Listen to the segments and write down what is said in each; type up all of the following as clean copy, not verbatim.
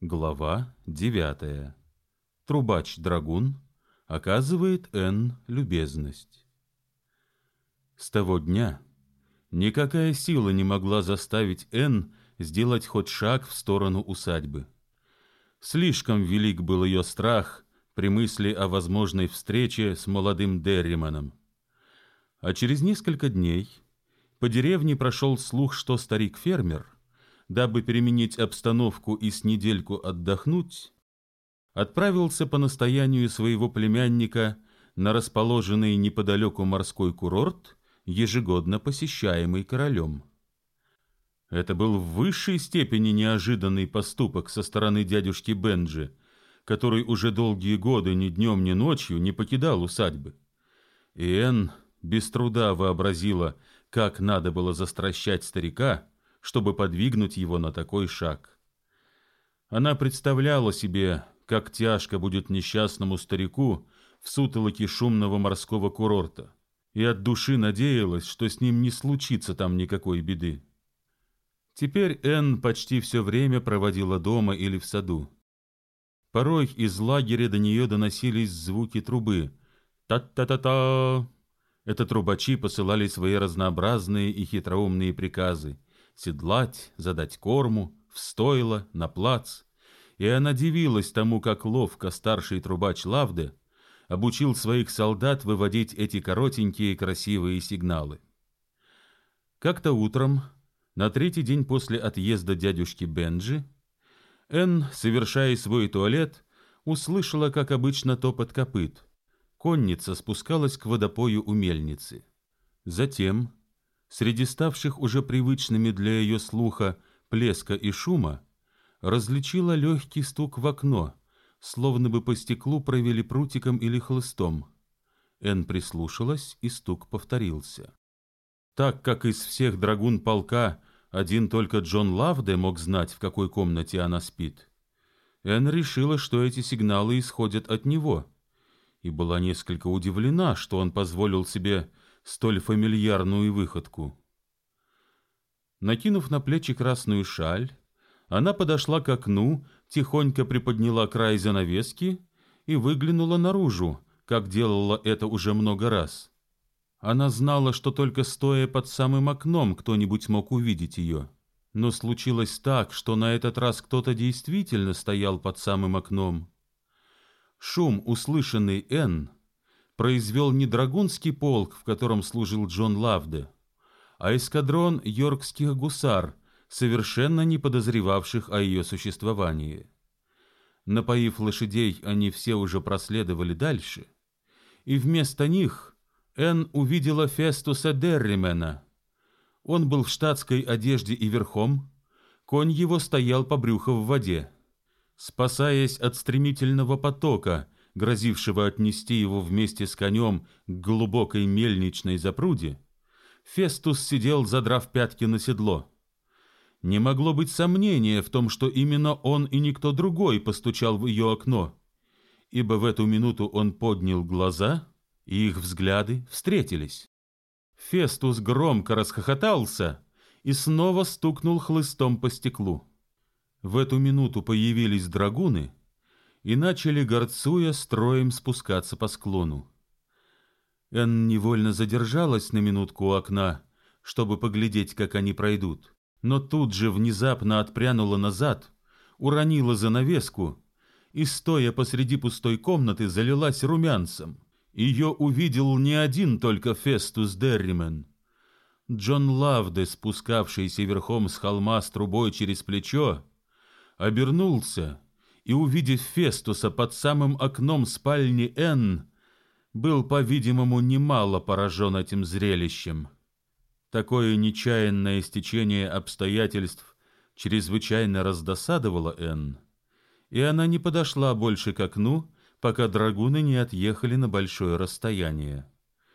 Глава 9. Трубач-драгун оказывает Энн любезность. С того дня никакая сила не могла заставить Энн сделать хоть шаг в сторону усадьбы. Слишком велик был ее страх при мысли о возможной встрече с молодым Дерриманом. А через несколько дней по деревне прошел слух, что старик-фермер, дабы переменить обстановку и с недельку отдохнуть, отправился по настоянию своего племянника на расположенный неподалеку морской курорт, ежегодно посещаемый королем. Это был в высшей степени неожиданный поступок со стороны дядюшки Бенджи, который уже долгие годы ни днем, ни ночью не покидал усадьбы. И Энн без труда вообразила, как надо было застращать старика, чтобы подвигнуть его на такой шаг. Она представляла себе, как тяжко будет несчастному старику в сутолоке шумного морского курорта, и от души надеялась, что с ним не случится там никакой беды. Теперь Энн почти все время проводила дома или в саду. Порой из лагеря до нее доносились звуки трубы. Та-та-та-та! Это трубачи посылали свои разнообразные и хитроумные приказы: седлать, задать корму, в стойло, на плац. И она дивилась тому, как ловко старший трубач Лавде обучил своих солдат выводить эти коротенькие красивые сигналы. Как-то утром, на третий день после отъезда дядюшки Бенджи, Энн, совершая свой туалет, услышала, как обычно, топот копыт. Конница спускалась к водопою у мельницы. Затем, среди ставших уже привычными для ее слуха плеска и шума, различила легкий стук в окно, словно бы по стеклу провели прутиком или хлыстом. Энн прислушалась, и стук повторился. Так как из всех драгун полка один только Джон Лавде мог знать, в какой комнате она спит, Энн решила, что эти сигналы исходят от него, и была несколько удивлена, что он позволил себе столь фамильярную выходку. Накинув на плечи красную шаль, она подошла к окну, тихонько приподняла край занавески и выглянула наружу, как делала это уже много раз. Она знала, что только стоя под самым окном кто-нибудь мог увидеть ее. Но случилось так, что на этот раз кто-то действительно стоял под самым окном. Шум, услышанный Энн, произвел не драгунский полк, в котором служил Джон Лавде, а эскадрон йоркских гусар, совершенно не подозревавших о ее существовании. Напоив лошадей, они все уже проследовали дальше, и вместо них Энн увидела Фестуса Дерримена. Он был в штатской одежде и верхом, конь его стоял по брюху в воде. Спасаясь от стремительного потока, грозившего отнести его вместе с конем к глубокой мельничной запруде, Фестус сидел, задрав пятки на седло. Не могло быть сомнения в том, что именно он и никто другой постучал в ее окно, ибо в эту минуту он поднял глаза, и их взгляды встретились. Фестус громко расхохотался и снова стукнул хлыстом по стеклу. В эту минуту появились драгуны и начали, горцуя, строем спускаться по склону. Энн невольно задержалась на минутку у окна, чтобы поглядеть, как они пройдут, но тут же внезапно отпрянула назад, уронила занавеску и, стоя посреди пустой комнаты, залилась румянцем. Ее увидел не один только Фестус Дерримен. Джон Лавде, спускавшийся верхом с холма с трубой через плечо, обернулся и, увидев Фестуса под самым окном спальни Энн, был, по-видимому, немало поражен этим зрелищем. Такое нечаянное стечение обстоятельств чрезвычайно раздосадовало Энн, и она не подошла больше к окну, пока драгуны не отъехали на большое расстояние.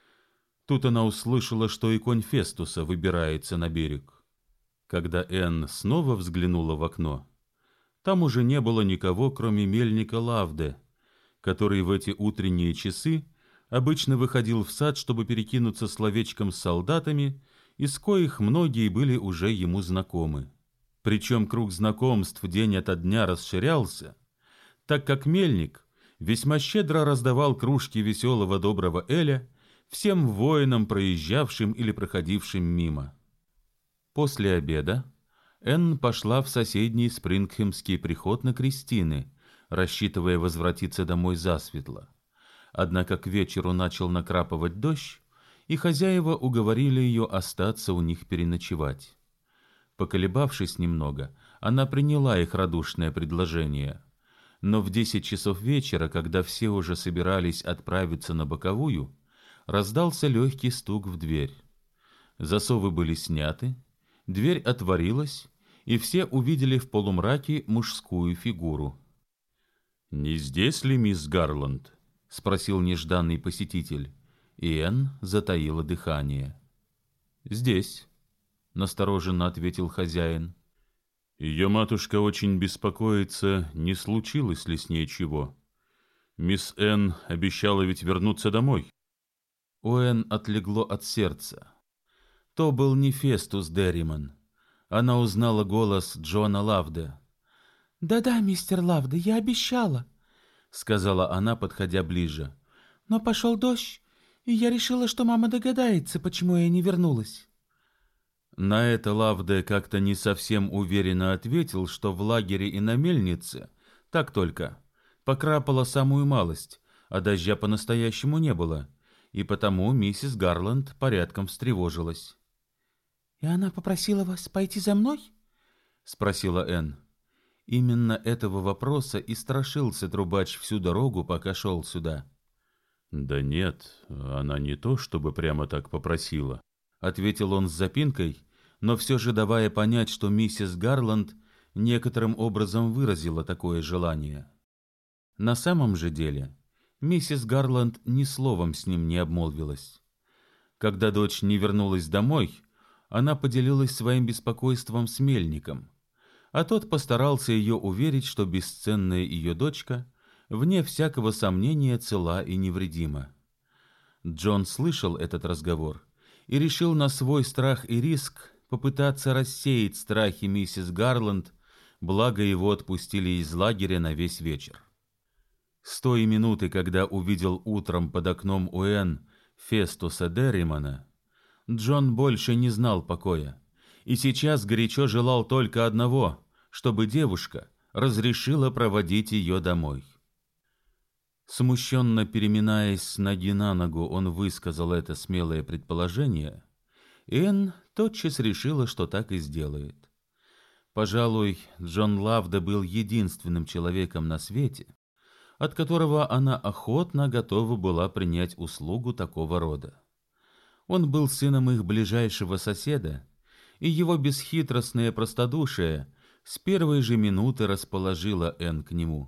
Тут она услышала, что и конь Фестуса выбирается на берег. Когда Энн снова взглянула в окно, там уже не было никого, кроме мельника Лавде, который в эти утренние часы обычно выходил в сад, чтобы перекинуться словечком с солдатами, из коих многие были уже ему знакомы. Причем круг знакомств день ото дня расширялся, так как мельник весьма щедро раздавал кружки веселого доброго эля всем воинам, проезжавшим или проходившим мимо. После обеда Энн пошла в соседний Спрингхемский приход на крестины, рассчитывая возвратиться домой засветло. Однако к вечеру начал накрапывать дождь, и хозяева уговорили ее остаться у них переночевать. Поколебавшись немного, она приняла их радушное предложение. Но в 10 часов вечера, когда все уже собирались отправиться на боковую, раздался легкий стук в дверь. Засовы были сняты, дверь отворилась, и все увидели в полумраке мужскую фигуру. «Не здесь ли мисс Гарланд?» — спросил нежданный посетитель, и Энн затаила дыхание. «Здесь», — настороженно ответил хозяин. «Ее матушка очень беспокоится, не случилось ли с ней чего. Мисс Энн обещала ведь вернуться домой». У Энн отлегло от сердца. То был не Фестус Дерриман. Она узнала голос Джона Лавде. «Да-да, мистер Лавде, я обещала», — сказала она, подходя ближе. «Но пошел дождь, и я решила, что мама догадается, почему я не вернулась». На это Лавде как-то не совсем уверенно ответил, что в лагере и на мельнице, так только, покрапала самую малость, а дождя по-настоящему не было, и потому миссис Гарланд порядком встревожилась. «И она попросила вас пойти за мной?» — спросила Энн. Именно этого вопроса и страшился трубач всю дорогу, пока шел сюда. «Да нет, она не то, чтобы прямо так попросила», — ответил он с запинкой, но все же давая понять, что миссис Гарланд некоторым образом выразила такое желание. На самом же деле миссис Гарланд ни словом с ним не обмолвилась. Когда дочь не вернулась домой, она поделилась своим беспокойством с мельником, а тот постарался ее уверить, что бесценная ее дочка, вне всякого сомнения, цела и невредима. Джон слышал этот разговор и решил на свой страх и риск попытаться рассеять страхи миссис Гарланд, благо его отпустили из лагеря на весь вечер. С той минуты, когда увидел утром под окном Уэн Фестуса Дерримана, Джон больше не знал покоя, и сейчас горячо желал только одного, чтобы девушка разрешила проводить ее домой. Смущенно переминаясь с ноги на ногу, он высказал это смелое предположение, и Энн тотчас решила, что так и сделает. Пожалуй, Джон Лавде был единственным человеком на свете, от которого она охотно готова была принять услугу такого рода. Он был сыном их ближайшего соседа, и его бесхитростное простодушие с первой же минуты расположило Энн к нему.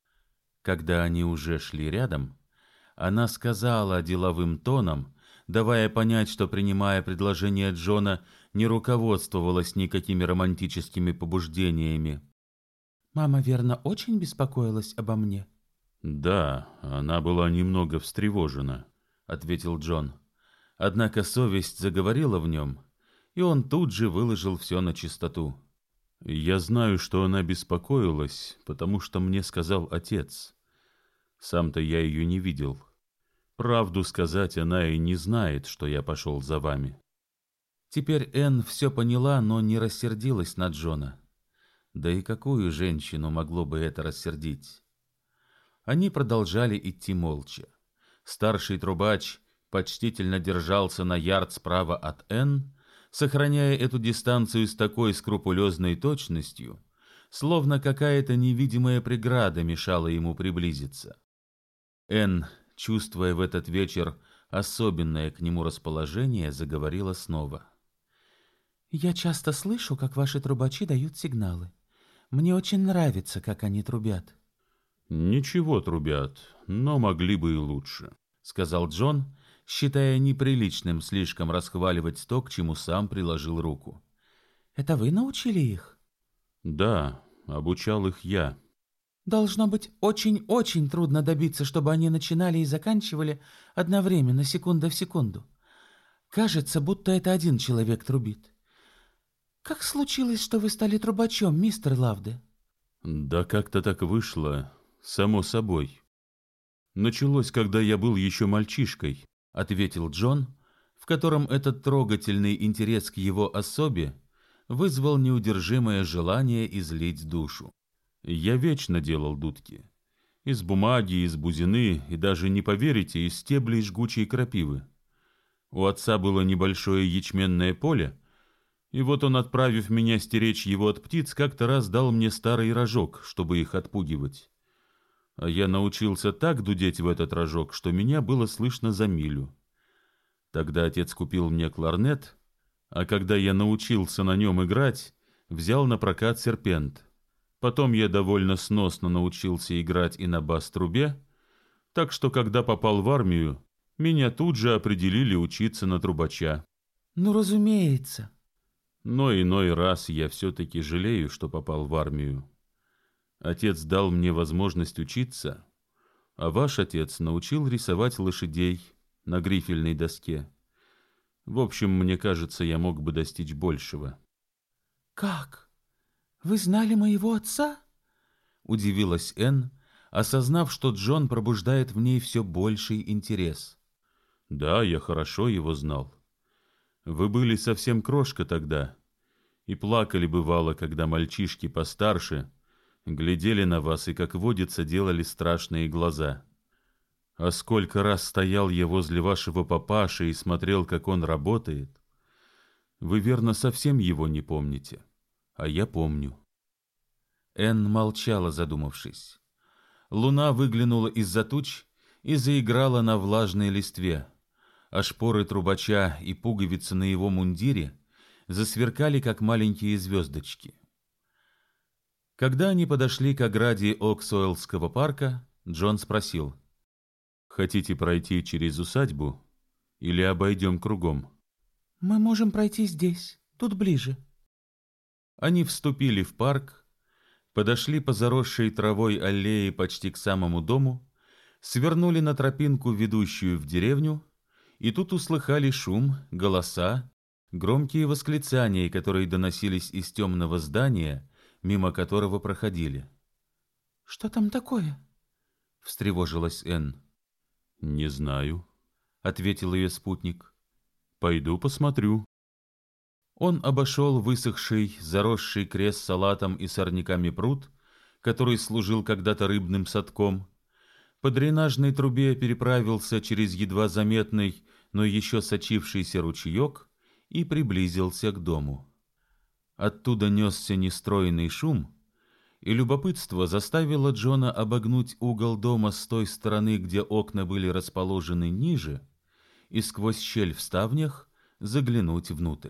Когда они уже шли рядом, она сказала деловым тоном, давая понять, что, принимая предложение Джона, не руководствовалась никакими романтическими побуждениями. «Мама, верно, очень беспокоилась обо мне?» «Да, она была немного встревожена», — ответил Джон. Однако совесть заговорила в нем, и он тут же выложил все на чистоту. «Я знаю, что она беспокоилась, потому что мне сказал отец. Сам-то я ее не видел. Правду сказать, она и не знает, что я пошел за вами». Теперь Энн все поняла, но не рассердилась на Джона. Да и какую женщину могло бы это рассердить? Они продолжали идти молча. Старший трубач почтительно держался на ярд справа от Энн, сохраняя эту дистанцию с такой скрупулезной точностью, словно какая-то невидимая преграда мешала ему приблизиться. Энн, чувствуя в этот вечер особенное к нему расположение, заговорила снова. «Я часто слышу, как ваши трубачи дают сигналы. Мне очень нравится, как они трубят». «Ничего трубят, но могли бы и лучше», — сказал Джон, считая неприличным слишком расхваливать то, к чему сам приложил руку. «Это вы научили их?» «Да, обучал их я». «Должно быть очень-очень трудно добиться, чтобы они начинали и заканчивали одновременно, секунда в секунду. Кажется, будто это один человек трубит. «Как случилось, что вы стали трубачом, мистер Лавде?» «Да как-то так вышло, само собой. Началось, когда я был еще мальчишкой», — ответил Джон, в котором этот трогательный интерес к его особе вызвал неудержимое желание излить душу. «Я вечно делал дудки. Из бумаги, из бузины и даже, не поверите, из стеблей жгучей крапивы. У отца было небольшое ячменное поле, и вот он, отправив меня стеречь его от птиц, как-то раз дал мне старый рожок, чтобы их отпугивать. А я научился так дудеть в этот рожок, что меня было слышно за милю. Тогда отец купил мне кларнет, а когда я научился на нем играть, взял на прокат серпент. Потом я довольно сносно научился играть и на бас-трубе, так что, когда попал в армию, меня тут же определили учиться на трубача. «Ну, разумеется». Но иной раз я все-таки жалею, что попал в армию. Отец дал мне возможность учиться, а ваш отец научил рисовать лошадей на грифельной доске. В общем, мне кажется, я мог бы достичь большего». «Как? Вы знали моего отца?» — удивилась Энн, осознав, что Джон пробуждает в ней все больший интерес. «Да, я хорошо его знал. Вы были совсем крошка тогда, и плакали бывало, когда мальчишки постарше глядели на вас и, как водится, делали страшные глаза. А сколько раз стоял я возле вашего папаши и смотрел, как он работает. Вы, верно, совсем его не помните, а я помню». Энн молчала, задумавшись. Луна выглянула из-за туч и заиграла на влажной листве, а шпоры трубача и пуговицы на его мундире засверкали, как маленькие звездочки. Когда они подошли к ограде Оксуэллского парка, Джон спросил: «Хотите пройти через усадьбу или обойдем кругом?» «Мы можем пройти здесь, тут ближе». Они вступили в парк, подошли по заросшей травой аллее почти к самому дому, свернули на тропинку, ведущую в деревню, и тут услыхали шум, голоса, громкие восклицания, которые доносились из темного здания, мимо которого проходили. «Что там такое?» — встревожилась Энн. «Не знаю», — ответил ее спутник. «Пойду посмотрю». Он обошел высохший, заросший крест салатом и сорняками пруд, который служил когда-то рыбным садком, по дренажной трубе переправился через едва заметный, но еще сочившийся ручеек и приблизился к дому. Оттуда несся нестройный шум, и любопытство заставило Джона обогнуть угол дома с той стороны, где окна были расположены ниже, и сквозь щель в ставнях заглянуть внутрь.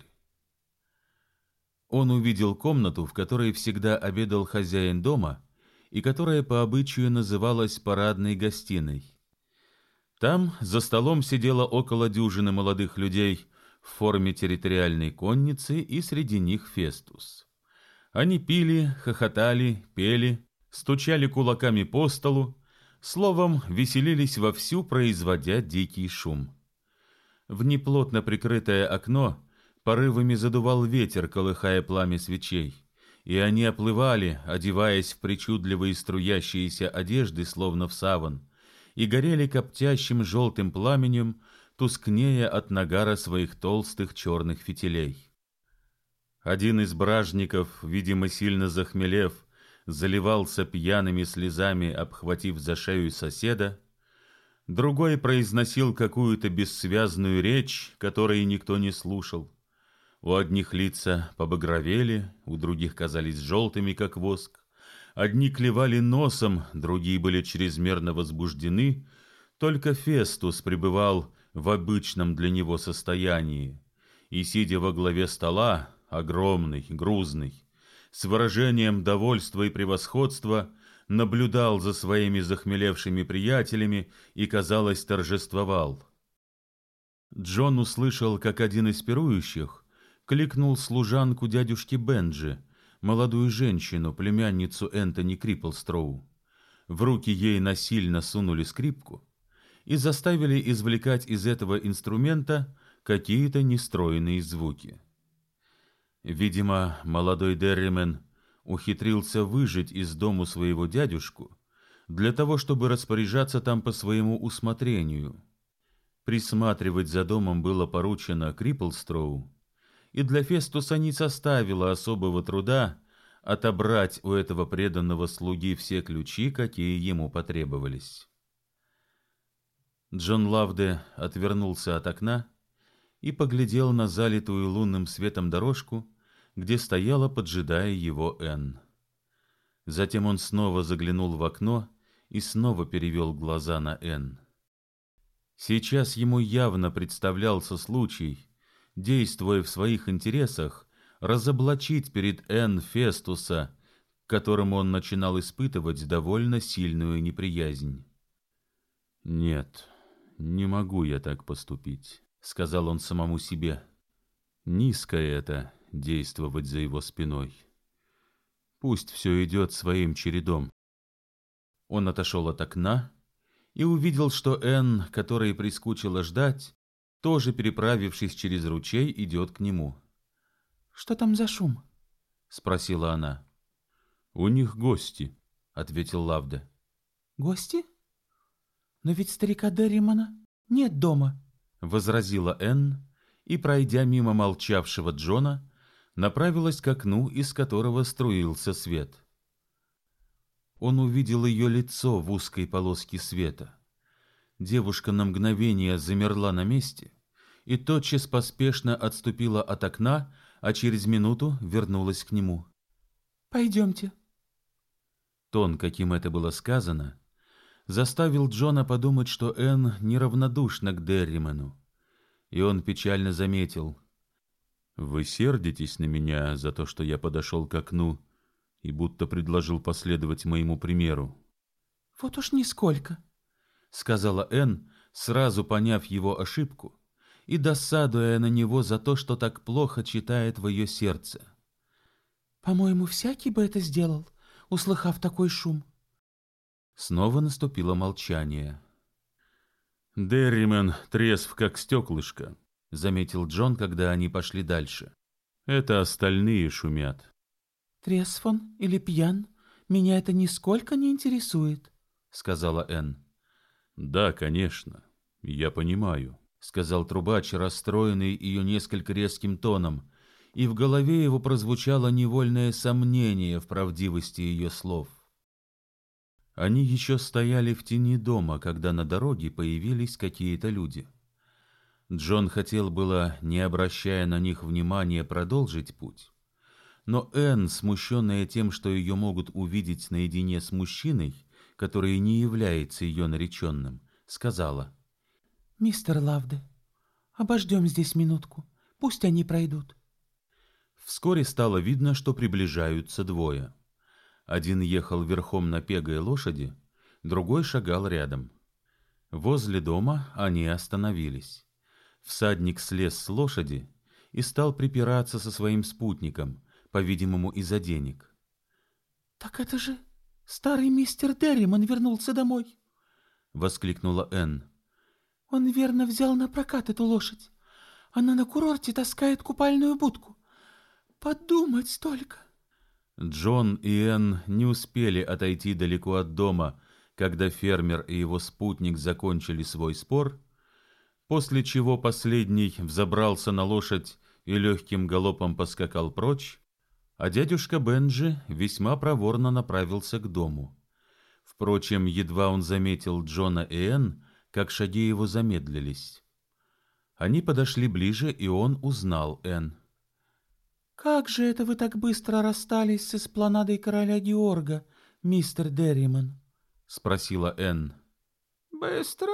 Он увидел комнату, в которой всегда обедал хозяин дома, и которая по обычаю называлась парадной гостиной. Там за столом сидело около дюжины молодых людей в форме территориальной конницы, и среди них Фестус. Они пили, хохотали, пели, стучали кулаками по столу, словом, веселились вовсю, производя дикий шум. В неплотно прикрытое окно порывами задувал ветер, колыхая пламя свечей, и они оплывали, одеваясь в причудливые струящиеся одежды, словно в саван, и горели коптящим желтым пламенем, тускнея от нагара своих толстых черных фитилей. Один из бражников, видимо, сильно захмелев, заливался пьяными слезами, обхватив за шею соседа. Другой произносил какую-то бессвязную речь, которой никто не слушал. У одних лица побагровели, у других казались желтыми, как воск. Одни клевали носом, другие были чрезмерно возбуждены. Только Фестус пребывал в обычном для него состоянии, и, сидя во главе стола, огромный, грузный, с выражением довольства и превосходства, наблюдал за своими захмелевшими приятелями и, казалось, торжествовал. Джон услышал, как один из пирующих кликнул служанку дядюшки Бенджи, молодую женщину, племянницу Энтони Криплстроу. В руки ей насильно сунули скрипку и заставили извлекать из этого инструмента какие-то нестройные звуки. Видимо, молодой Дерримен ухитрился выжить из дому своего дядюшку для того, чтобы распоряжаться там по своему усмотрению. Присматривать за домом было поручено Крипплстроу, и для Фестуса не составило особого труда отобрать у этого преданного слуги все ключи, какие ему потребовались. Джон Лавде отвернулся от окна и поглядел на залитую лунным светом дорожку, где стояла, поджидая его Энн. Затем он снова заглянул в окно и снова перевел глаза на Энн. Сейчас ему явно представлялся случай, действуя в своих интересах, разоблачить перед Энн Фестуса, к которому он начинал испытывать довольно сильную неприязнь. «Нет, не могу я так поступить», — сказал он самому себе. «Низко это — действовать за его спиной. Пусть все идет своим чередом». Он отошел от окна и увидел, что Энн, которой прискучило ждать, тоже, переправившись через ручей, идет к нему. «Что там за шум?» — спросила она. «У них гости», — ответил Лавде. «Гости? Но ведь старика Дерримана нет дома», — возразила Энн, и, пройдя мимо молчавшего Джона, направилась к окну, из которого струился свет. Он увидел ее лицо в узкой полоске света. Девушка на мгновение замерла на месте и тотчас поспешно отступила от окна, а через минуту вернулась к нему. «Пойдемте». Тон, каким это было сказано, заставил Джона подумать, что Энн неравнодушна к Дерримену, и он печально заметил: «Вы сердитесь на меня за то, что я подошел к окну и будто предложил последовать моему примеру?» «Вот уж нисколько», — сказала Энн, сразу поняв его ошибку и досадуя на него за то, что так плохо читает в ее сердце. «По-моему, всякий бы это сделал, услыхав такой шум». Снова наступило молчание. «Дерримен трезв, как стеклышко», — заметил Джон, когда они пошли дальше. «Это остальные шумят». «Трезв он или пьян, меня это нисколько не интересует», — сказала Энн. «Да, конечно, я понимаю», — сказал трубач, расстроенный ее несколько резким тоном, и в голове его прозвучало невольное сомнение в правдивости ее слов. Они еще стояли в тени дома, когда на дороге появились какие-то люди. Джон хотел было, не обращая на них внимания, продолжить путь, но Энн, смущенная тем, что ее могут увидеть наедине с мужчиной, который не является ее нареченным, сказала: «Мистер Лавде, обождем здесь минутку, пусть они пройдут». Вскоре стало видно, что приближаются двое. Один ехал верхом на пегой лошади, другой шагал рядом. Возле дома они остановились. Всадник слез с лошади и стал припираться со своим спутником, по-видимому, из-за денег. «Так это же старый мистер Дерриман вернулся домой!» — воскликнула Энн. «Он верно взял на прокат эту лошадь. Она на курорте таскает купальную будку. Подумать только!» Джон и Энн не успели отойти далеко от дома, когда фермер и его спутник закончили свой спор, после чего последний взобрался на лошадь и легким галопом поскакал прочь, а дядюшка Бенджи весьма проворно направился к дому. Впрочем, едва он заметил Джона и Энн, как шаги его замедлились. Они подошли ближе, и он узнал Энн. «Как же это вы так быстро расстались с эспланадой короля Георга, мистер Дерриман?» — спросила Энн. «Быстро?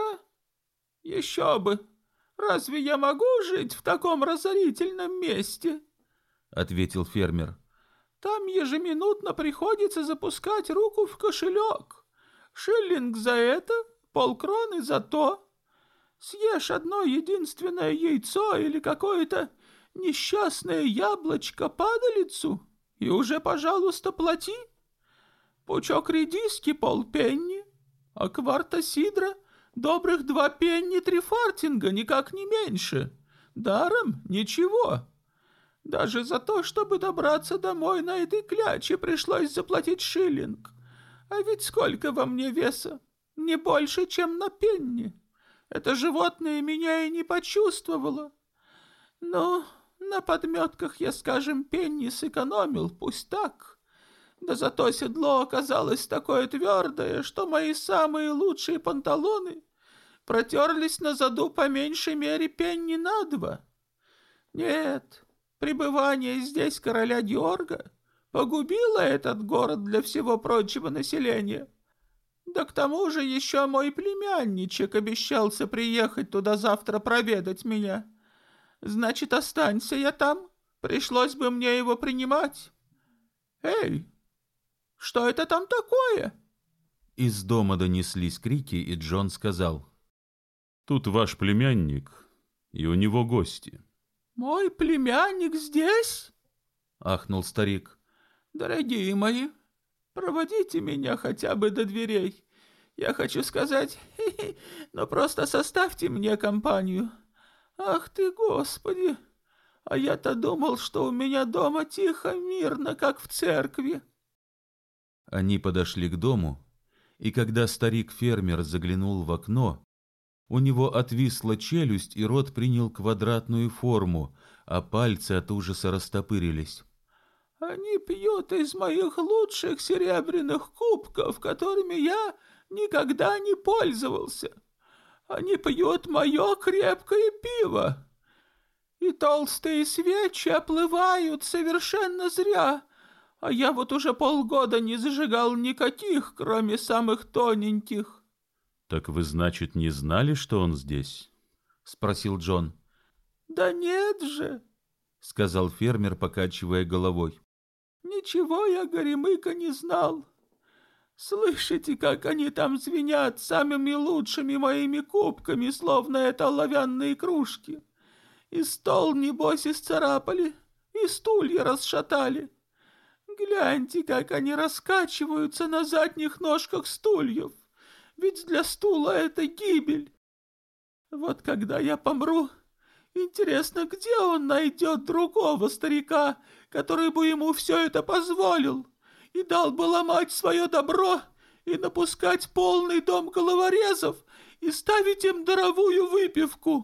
Еще бы! Разве я могу жить в таком разорительном месте?» — ответил фермер. «Там ежеминутно приходится запускать руку в кошелек. Шиллинг за это, полкроны за то. Съешь одно единственное яйцо или какое-то несчастное яблочко падалицу, и уже, пожалуйста, плати. Пучок редиски полпенни, а кварта сидра добрых 2 пенни 3 фартинга, никак не меньше. Даром ничего. Даже за то, чтобы добраться домой на этой кляче, пришлось заплатить шиллинг. А ведь сколько во мне веса? Не больше, чем на пенни. Это животное меня и не почувствовало. Но на подметках я, скажем, пенни сэкономил, пусть так. Да зато седло оказалось такое твердое, что мои самые лучшие панталоны протерлись на заду по меньшей мере пенни на 2. Нет, пребывание здесь короля Георга погубило этот город для всего прочего населения. Да к тому же еще мой племянничек обещался приехать туда завтра проведать меня. Значит, останься я там, пришлось бы мне его принимать. Эй, что это там такое? Из дома донеслись крики, и Джон сказал: «Тут ваш племянник, и у него гости». «Мой племянник здесь?» — ахнул старик. «Дорогие мои, проводите меня хотя бы до дверей. Я хочу сказать, но просто составьте мне компанию. Ах ты, Господи! А я-то думал, что у меня дома тихо, мирно, как в церкви». Они подошли к дому, и когда старик-фермер заглянул в окно, у него отвисла челюсть, и рот принял квадратную форму, а пальцы от ужаса растопырились. «Они пьют из моих лучших серебряных кубков, которыми я никогда не пользовался. Они пьют мое крепкое пиво. И толстые свечи оплывают совершенно зря, а я вот уже полгода не зажигал никаких, кроме самых тоненьких». «Так вы, значит, не знали, что он здесь?» — спросил Джон. «Да нет же», — сказал фермер, покачивая головой. «Ничего я, горемыка, не знал. Слышите, как они там звенят самыми лучшими моими кубками, словно это оловянные кружки? И стол, небось, исцарапали, и стулья расшатали. Гляньте, как они раскачиваются на задних ножках стульев. Ведь для стула это гибель. Вот когда я помру, интересно, где он найдет другого старика, который бы ему все это позволил и дал бы ломать свое добро и напускать полный дом головорезов и ставить им даровую выпивку?»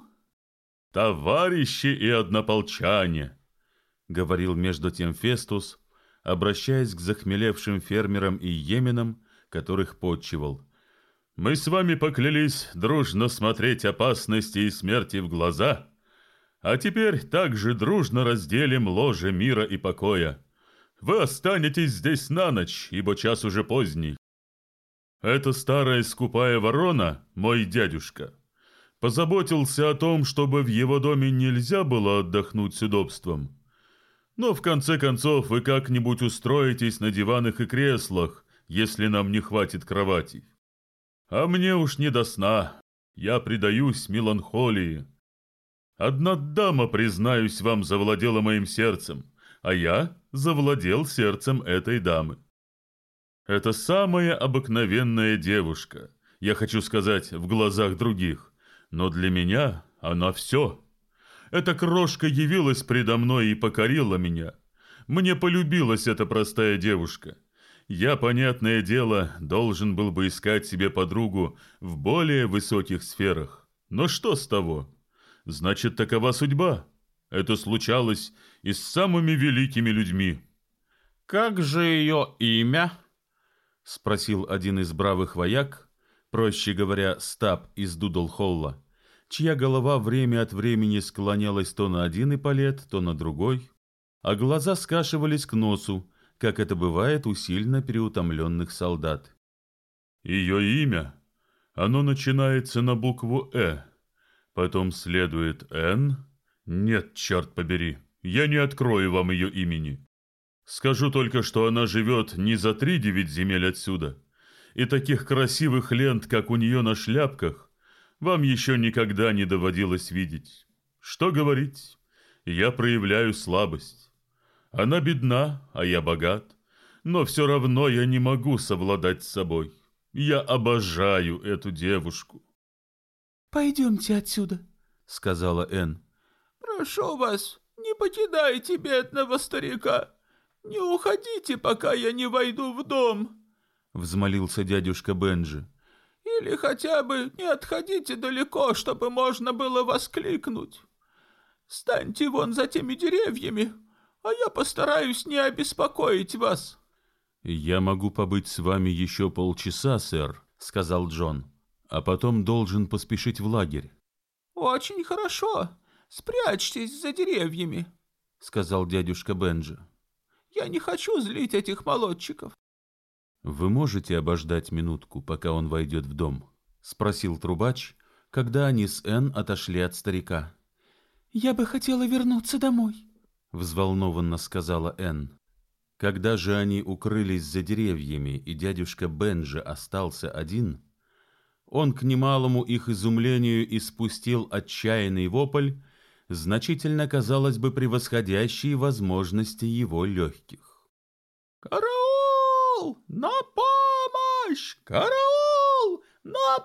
«Товарищи и однополчане!» — говорил между тем Фестус, обращаясь к захмелевшим фермерам и йеменам, которых подчивал. «Мы с вами поклялись дружно смотреть опасности и смерти в глаза, а теперь также дружно разделим ложе мира и покоя. Вы останетесь здесь на ночь, ибо час уже поздний. Эта старая скупая ворона, мой дядюшка, позаботился о том, чтобы в его доме нельзя было отдохнуть с удобством. Но в конце концов вы как-нибудь устроитесь на диванах и креслах, если нам не хватит кроватей. А мне уж не до сна, я предаюсь меланхолии. Одна дама, признаюсь вам, завладела моим сердцем, а я завладел сердцем этой дамы. Это самая обыкновенная девушка, я хочу сказать, в глазах других, но для меня она все. Эта крошка явилась предо мной и покорила меня. Мне полюбилась эта простая девушка. Я, понятное дело, должен был бы искать себе подругу в более высоких сферах. Но что с того? Значит, такова судьба. Это случалось и с самыми великими людьми». «Как же ее имя?» — спросил один из бравых вояк, проще говоря, Стаб из Дудлхолла, чья голова время от времени склонялась то на один эполет, то на другой, а глаза скашивались к носу, как это бывает у сильно переутомленных солдат. «Ее имя? Оно начинается на букву «Э». Потом следует «Н». Нет, черт побери, я не открою вам ее имени. Скажу только, что она живет не за 3-9 земель отсюда, и таких красивых лент, как у нее на шляпках, вам еще никогда не доводилось видеть. Что говорить, я проявляю слабость. Она бедна, а я богат, но все равно я не могу совладать с собой. Я обожаю эту девушку». «Пойдемте отсюда», — сказала Энн. «Прошу вас, не покидайте бедного старика. Не уходите, пока я не войду в дом, — взмолился дядюшка Бенджи. Или хотя бы не отходите далеко, чтобы можно было воскликнуть. Станьте вон за теми деревьями, а я постараюсь не обеспокоить вас. «Я могу побыть с вами еще полчаса, сэр», — сказал Джон, «а потом должен поспешить в лагерь». «Очень хорошо. Спрячьтесь за деревьями», — сказал дядюшка Бенджи. «Я не хочу злить этих молодчиков». «Вы можете обождать минутку, пока он войдет в дом?» — спросил трубач, когда они с Энн отошли от старика. «Я бы хотела вернуться домой», — взволнованно сказала Энн. Когда же они укрылись за деревьями, и дядюшка Бенджи остался один, он к немалому их изумлению испустил отчаянный вопль, значительно, казалось бы, превосходящий возможности его легких. «Караул! На помощь! Караул! На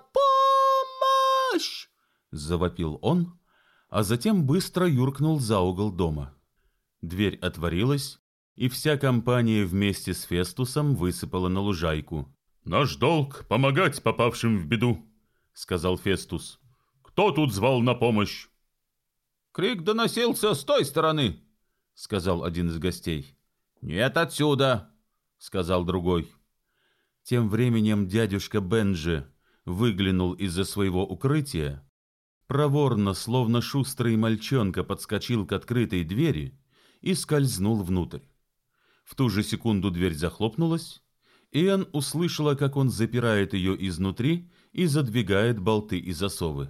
помощь!» — завопил он, а затем быстро юркнул за угол дома. Дверь отворилась, и вся компания вместе с Фестусом высыпала на лужайку. «Наш долг — помогать попавшим в беду», — сказал Фестус. «Кто тут звал на помощь?» «Крик доносился с той стороны», — сказал один из гостей. «Нет, отсюда», — сказал другой. Тем временем дядюшка Бенджи выглянул из-за своего укрытия, проворно, словно шустрый мальчонка, подскочил к открытой двери и скользнул внутрь. В ту же секунду дверь захлопнулась, и Энн услышала, как он запирает ее изнутри и задвигает болты и засовы.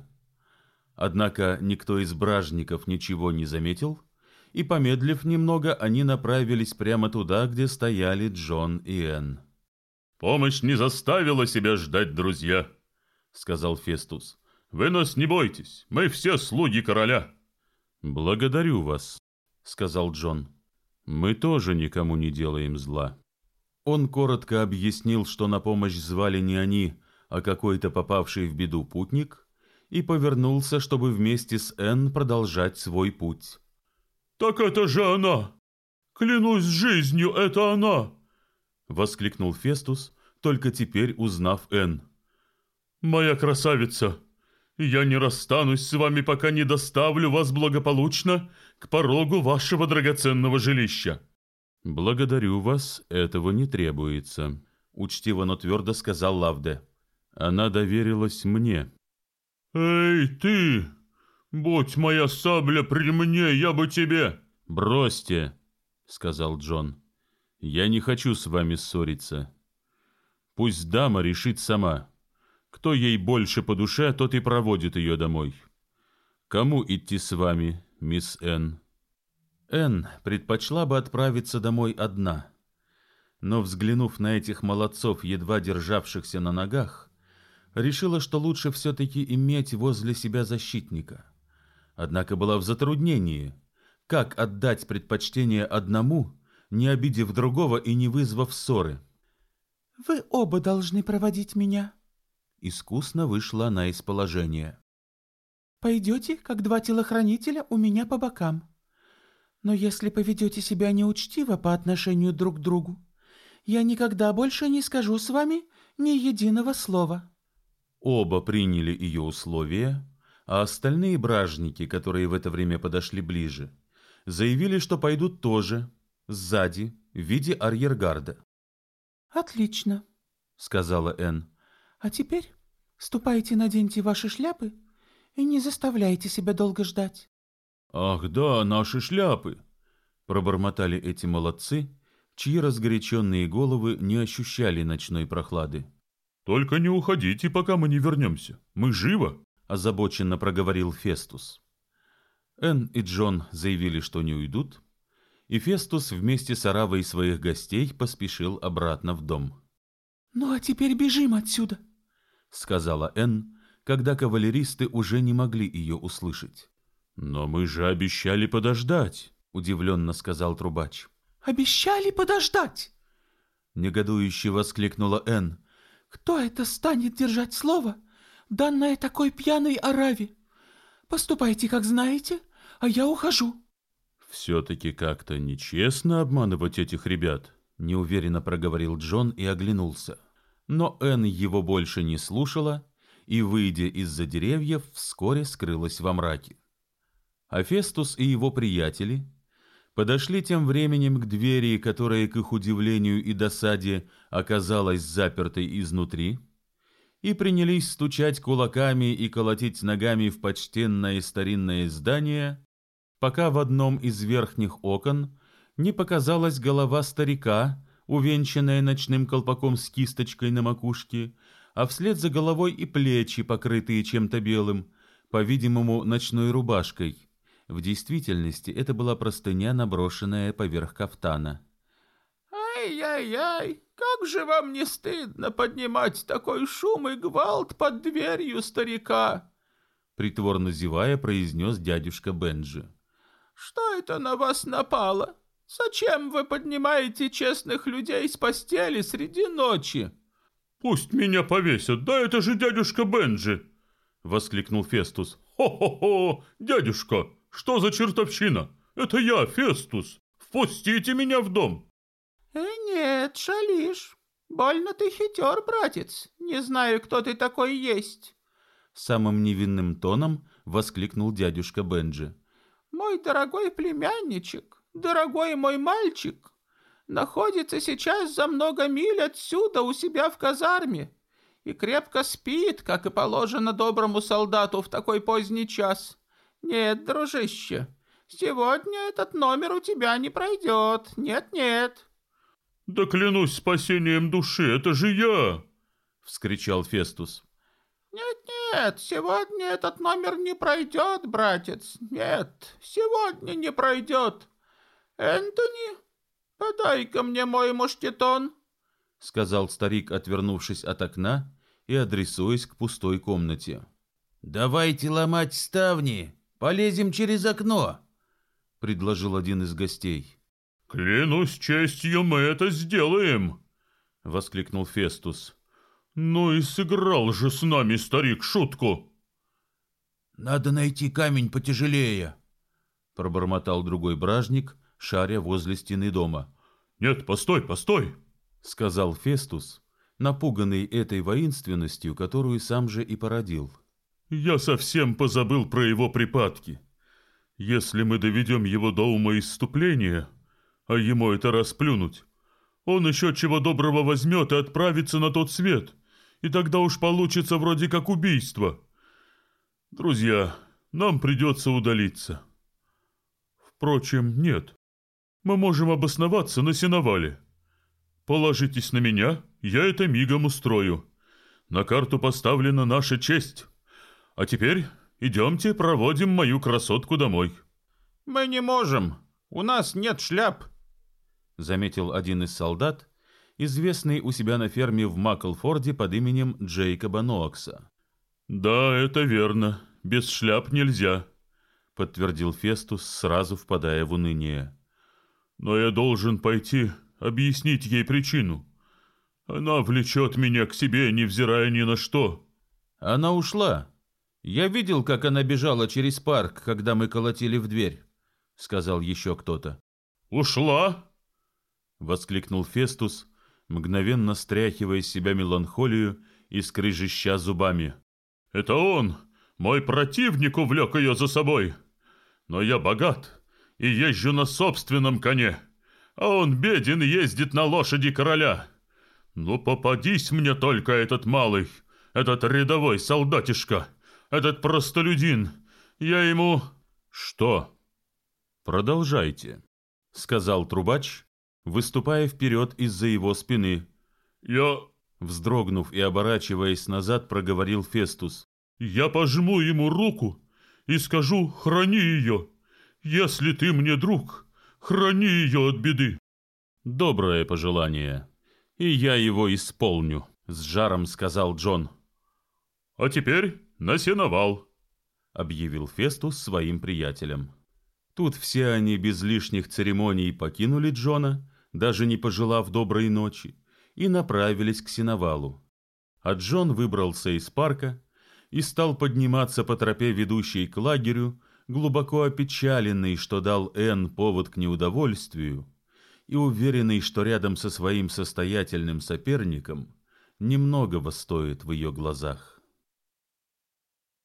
Однако никто из бражников ничего не заметил, и, помедлив немного, они направились прямо туда, где стояли Джон и Энн. «Помощь не заставила себя ждать, друзья», — сказал Фестус. «Вы нас не бойтесь, мы все слуги короля». «Благодарю вас», — сказал Джон. «Мы тоже никому не делаем зла». Он коротко объяснил, что на помощь звали не они, а какой-то попавший в беду путник, и повернулся, чтобы вместе с Энн продолжать свой путь. «Так это же она! Клянусь жизнью, это она!» — воскликнул Фестус, только теперь узнав Энн. «Моя красавица! Я не расстанусь с вами, пока не доставлю вас благополучно к порогу вашего драгоценного жилища». «Благодарю вас, этого не требуется», — учтиво, но твердо сказал Лавде. «Она доверилась мне». «Эй, ты! Будь моя сабля при мне, я бы тебе...» «Бросьте», — сказал Джон. «Я не хочу с вами ссориться. Пусть дама решит сама. Кто ей больше по душе, тот и проводит ее домой. Кому идти с вами, мисс Энн?» Энн предпочла бы отправиться домой одна, но, взглянув на этих молодцов, едва державшихся на ногах, решила, что лучше все-таки иметь возле себя защитника. Однако была в затруднении. Как отдать предпочтение одному, не обидев другого и не вызвав ссоры? «Вы оба должны проводить меня». Искусно вышла она из положения. «Пойдете, как два телохранителя, у меня по бокам. Но если поведете себя неучтиво по отношению друг к другу, я никогда больше не скажу с вами ни единого слова». Оба приняли ее условия, а остальные бражники, которые в это время подошли ближе, заявили, что пойдут тоже, сзади, в виде арьергарда. «Отлично», — сказала Энн. «А теперь ступайте, наденьте ваши шляпы и не заставляйте себя долго ждать». «Ах да, наши шляпы!» — пробормотали эти молодцы, чьи разгоряченные головы не ощущали ночной прохлады. «Только не уходите, пока мы не вернемся. Мы живы!» — озабоченно проговорил Фестус. Энн и Джон заявили, что не уйдут, и Фестус вместе с оравой своих гостей поспешил обратно в дом. «Ну а теперь бежим отсюда», — сказала Энн, когда кавалеристы уже не могли ее услышать. «Но мы же обещали подождать», — удивленно сказал трубач. «Обещали подождать!» — негодующе воскликнула Энн. «Кто это станет держать слово, данное такой пьяной ораве? Поступайте, как знаете, а я ухожу». «Все-таки как-то нечестно обманывать этих ребят», — неуверенно проговорил Джон и оглянулся. Но Энн его больше не слушала и, выйдя из-за деревьев, вскоре скрылась во мраке. А Фестус и его приятели подошли тем временем к двери, которая, к их удивлению и досаде, оказалась запертой изнутри, и принялись стучать кулаками и колотить ногами в почтенное старинное здание, пока в одном из верхних окон не показалась голова старика, увенчанная ночным колпаком с кисточкой на макушке, а вслед за головой и плечи, покрытые чем-то белым, по-видимому, ночной рубашкой. В действительности это была простыня, наброшенная поверх кафтана. «Ай-яй-яй, как же вам не стыдно поднимать такой шум и гвалт под дверью старика!» Притворно зевая, произнес дядюшка Бенджи. «Что это на вас напало? Зачем вы поднимаете честных людей с постели среди ночи?» «Пусть меня повесят, да это же дядюшка Бенджи!» — воскликнул Фестус. «Хо-хо-хо! Дядюшка, что за чертовщина? Это я, Фестус! Впустите меня в дом!» Нет, шалишь. Больно ты хитер, братец. Не знаю, кто ты такой есть. Самым невинным тоном воскликнул дядюшка Бенджи. Мой дорогой племянничек, дорогой мой мальчик, находится сейчас за много миль отсюда у себя в казарме и крепко спит, как и положено доброму солдату в такой поздний час. Нет, дружище, сегодня этот номер у тебя не пройдет. Нет-нет. «Да клянусь спасением души, это же я!» — вскричал Фестус. «Нет-нет, сегодня этот номер не пройдет, братец. Нет, сегодня не пройдет. Энтони, подай-ка мне мой мушкетон», — сказал старик, отвернувшись от окна и адресуясь к пустой комнате. «Давайте ломать ставни, полезем через окно», — предложил один из гостей. «Клянусь честью, мы это сделаем!» — воскликнул Фестус. «Ну и сыграл же с нами старик шутку!» «Надо найти камень потяжелее», — пробормотал другой бражник, шаря возле стены дома. «Нет, постой, постой!» — сказал Фестус, напуганный этой воинственностью, которую сам же и породил. «Я совсем позабыл про его припадки. Если мы доведем его до ума исступления, а ему это расплюнуть, он еще чего доброго возьмет и отправится на тот свет, и тогда уж получится вроде как убийство. Друзья, нам придется удалиться. Впрочем, нет, мы можем обосноваться на сеновале. Положитесь на меня, я это мигом устрою. На карту поставлена наша честь. А теперь идемте, проводим мою красотку домой». «Мы не можем, у нас нет шляп», — заметил один из солдат, известный у себя на ферме в Маклфорде под именем Джейкоба Ноакса. «Да, это верно, без шляп нельзя», — подтвердил Фестус, сразу впадая в уныние. «Но я должен пойти объяснить ей причину. Она влечет меня к себе, невзирая ни на что». «Она ушла. Я видел, как она бежала через парк, когда мы колотили в дверь», — сказал еще кто-то. «Ушла?» — воскликнул Фестус, мгновенно стряхивая с себя меланхолию и скрежеща зубами. «Это он, мой противник, увлек ее за собой. Но я богат и езжу на собственном коне, а он беден и ездит на лошади короля. Ну, попадись мне только этот малый, этот рядовой солдатишка, этот простолюдин. Я ему...» «Что?» «Продолжайте», — сказал трубач, выступая вперед из-за его спины. «Я...» — вздрогнув и оборачиваясь назад, проговорил Фестус. «Я пожму ему руку и скажу: храни ее. Если ты мне друг, храни ее от беды». «Доброе пожелание, и я его исполню», — с жаром сказал Джон. «А теперь на сеновал», — объявил Фестус своим приятелям. Тут все они без лишних церемоний покинули Джона, даже не пожелав доброй ночи, и направились к сеновалу. А Джон выбрался из парка и стал подниматься по тропе, ведущей к лагерю, глубоко опечаленный, что дал Энн повод к неудовольствию, и уверенный, что рядом со своим состоятельным соперником немногого стоит в ее глазах.